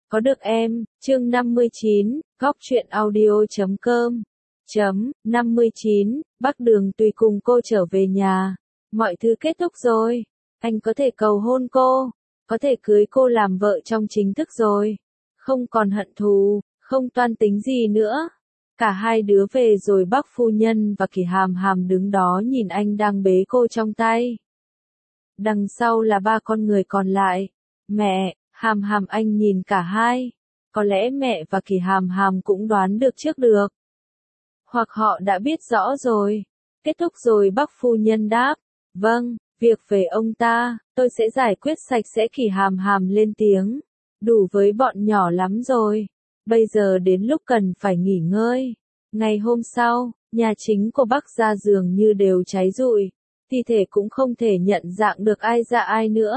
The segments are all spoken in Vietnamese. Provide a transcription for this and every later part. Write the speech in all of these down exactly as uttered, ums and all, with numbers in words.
Có được em, chương năm mươi chín, góc truyện audio chấm com. Chấm, năm mươi chín, Bắc Đường Tùy cùng cô trở về nhà. Mọi thứ kết thúc rồi. Anh có thể cầu hôn cô. Có thể cưới cô làm vợ trong chính thức rồi. Không còn hận thù, không toan tính gì nữa. Cả hai đứa về rồi Bắc phu nhân và Kỳ Hàm Hàm đứng đó nhìn anh đang bế cô trong tay. Đằng sau là ba con người còn lại. Mẹ, Hàm Hàm anh nhìn cả hai. Có lẽ mẹ và Kỳ Hàm Hàm cũng đoán được trước được. Hoặc họ đã biết rõ rồi. Kết thúc rồi Bắc phu nhân đáp. Vâng, việc về ông ta, tôi sẽ giải quyết sạch sẽ. Kỳ Hàm Hàm lên tiếng. Đủ với bọn nhỏ lắm rồi. Bây giờ đến lúc cần phải nghỉ ngơi. Ngày hôm sau, nhà chính của Bắc gia dường như đều cháy rụi. Thi thể cũng không thể nhận dạng được ai ra ai nữa.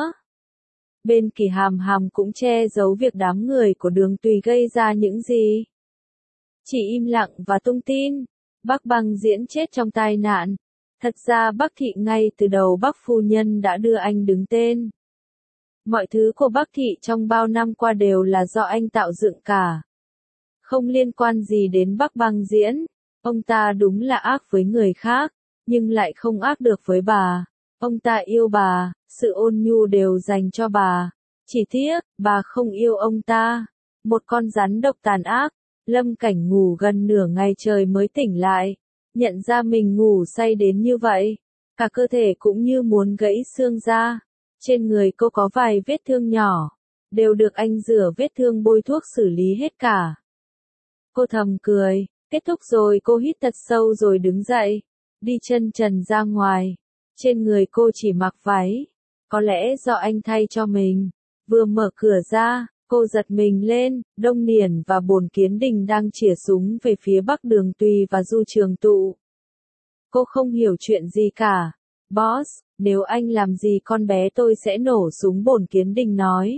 Bên Kỳ Hàm Hàm cũng che giấu việc đám người của Đường Tùy gây ra những gì. Chỉ im lặng và tung tin. Bắc Băng Diễn chết trong tai nạn. Thật ra Bắc Thị ngay từ đầu Bắc phu nhân đã đưa anh đứng tên. Mọi thứ của Bắc Thị trong bao năm qua đều là do anh tạo dựng cả. Không liên quan gì đến Bắc Băng Diễn. Ông ta đúng là ác với người khác, nhưng lại không ác được với bà. Ông ta yêu bà, sự ôn nhu đều dành cho bà. Chỉ tiếc, bà không yêu ông ta. Một con rắn độc tàn ác. Lâm Cảnh ngủ gần nửa ngày trời mới tỉnh lại. Nhận ra mình ngủ say đến như vậy. Cả cơ thể cũng như muốn gãy xương ra. Trên người cô có vài vết thương nhỏ. Đều được anh rửa vết thương bôi thuốc xử lý hết cả. Cô thầm cười. Kết thúc rồi cô hít thật sâu rồi đứng dậy. Đi chân trần ra ngoài. Trên người cô chỉ mặc váy. Có lẽ do anh thay cho mình. Vừa mở cửa ra, cô giật mình lên. Đông Niền và Bồn Kiến Đình đang chĩa súng về phía Bắc Đường Tùy và Du Trường Tụ. Cô không hiểu chuyện gì cả. Boss, nếu anh làm gì con bé tôi sẽ nổ súng. Bồn Kiến Đình nói.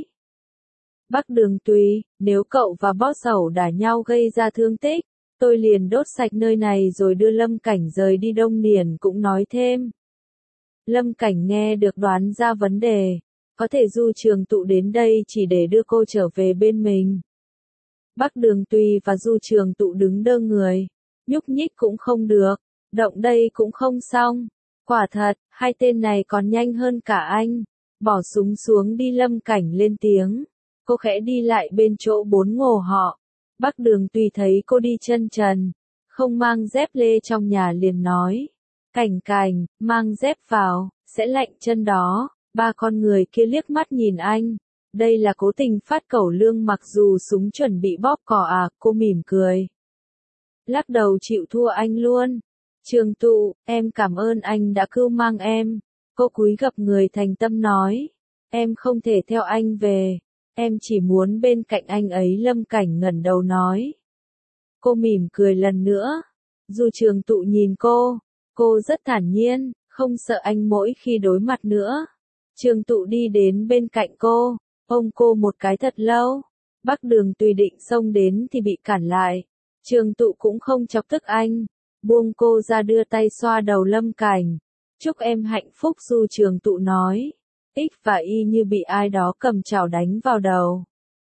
Bắc Đường Tùy, nếu cậu và boss ẩu đả nhau gây ra thương tích, tôi liền đốt sạch nơi này rồi đưa Lâm Cảnh rời đi. Đông Niền cũng nói thêm. Lâm Cảnh nghe được đoán ra vấn đề. Có thể Du Trường Tụ đến đây chỉ để đưa cô trở về bên mình. Bắc Đường Tùy và Du Trường Tụ đứng đơ người. Nhúc nhích cũng không được. Động đây cũng không xong. Quả thật, hai tên này còn nhanh hơn cả anh. Bỏ súng xuống đi. Lâm Cảnh lên tiếng. Cô khẽ đi lại bên chỗ bốn ngồ họ. Bắc Đường Tùy thấy cô đi chân trần. Không mang dép lê trong nhà liền nói. Cảnh Cảnh, mang dép vào, sẽ lạnh chân đó. Ba con người kia liếc mắt nhìn anh. Đây là cố tình phát cẩu lương mặc dù súng chuẩn bị bóp cò à. Cô mỉm cười. Lắc đầu chịu thua anh luôn. Trường Tụ, em cảm ơn anh đã cưu mang em. Cô cúi gập người thành tâm nói. Em không thể theo anh về. Em chỉ muốn bên cạnh anh ấy. Lâm Cảnh ngẩng đầu nói. Cô mỉm cười lần nữa. Du Trường Tụ nhìn cô. Cô rất thản nhiên, không sợ anh mỗi khi đối mặt nữa. Trường Tụ đi đến bên cạnh cô, ôm cô một cái thật lâu. Bắc Đường Tùy định xông đến thì bị cản lại. Trường Tụ cũng không chọc tức anh, buông cô ra đưa tay xoa đầu Lâm Cảnh. Chúc em hạnh phúc. Du Trường Tụ nói. X và Y như bị ai đó cầm chảo đánh vào đầu.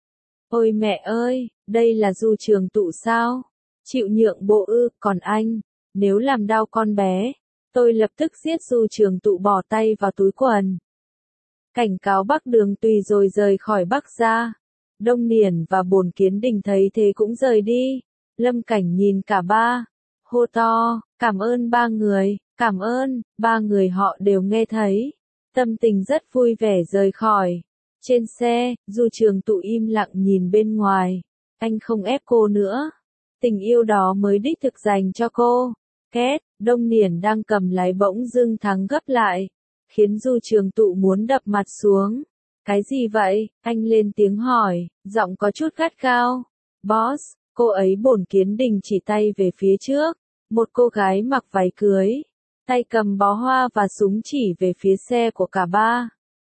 Ôi mẹ ơi, đây là Du Trường Tụ sao? Chịu nhượng bộ ư? Còn anh, nếu làm đau con bé, tôi lập tức giết. Du Trường Tụ bỏ tay vào túi quần. Cảnh cáo Bắc Đường Tùy rồi rời khỏi Bắc gia. Đông Niền và Bồn Kiến Đình thấy thế cũng rời đi. Lâm Cảnh nhìn cả ba. Hô to, cảm ơn ba người, cảm ơn. Ba người họ đều nghe thấy. Tâm tình rất vui vẻ rời khỏi. Trên xe, Du Trường Tụ im lặng nhìn bên ngoài. Anh không ép cô nữa. Tình yêu đó mới đích thực dành cho cô. Két, Đông Niền đang cầm lái bỗng dưng thắng gấp lại. Khiến Du Trường Tụ muốn đập mặt xuống. Cái gì vậy? Anh lên tiếng hỏi, giọng có chút gắt gao. Boss, cô ấy. Bồn Kiến Đình chỉ tay về phía trước. Một cô gái mặc váy cưới. Tay cầm bó hoa và súng chỉ về phía xe của cả ba.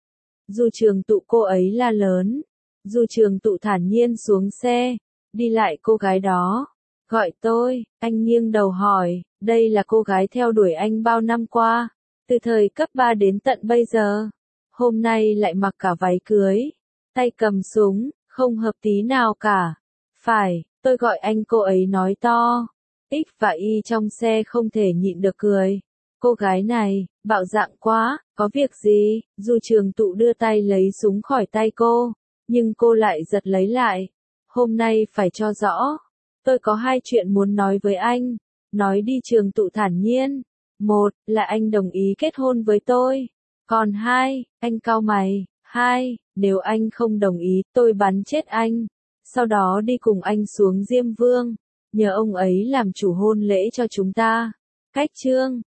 Du Trường Tụ. Cô ấy la lớn. Du Trường Tụ thản nhiên xuống xe. Đi lại cô gái đó. Gọi tôi. Anh nghiêng đầu hỏi. Đây là cô gái theo đuổi anh bao năm qua. Từ thời cấp ba đến tận bây giờ. Hôm nay lại mặc cả váy cưới. Tay cầm súng. Không hợp tí nào cả. Phải, tôi gọi anh, cô ấy nói to. X và Y trong xe không thể nhịn được cười. Cô gái này, bạo dạn quá, có việc gì? Dù Trường Tụ đưa tay lấy súng khỏi tay cô, nhưng cô lại giật lấy lại. Hôm nay phải cho rõ. Tôi có hai chuyện muốn nói với anh. Nói đi, Trường Tụ thản nhiên. Một, là anh đồng ý kết hôn với tôi. Còn hai, anh cau mày. Hai, nếu anh không đồng ý, tôi bắn chết anh. Sau đó đi cùng anh xuống Diêm Vương. Nhờ ông ấy làm chủ hôn lễ cho chúng ta. Cách chương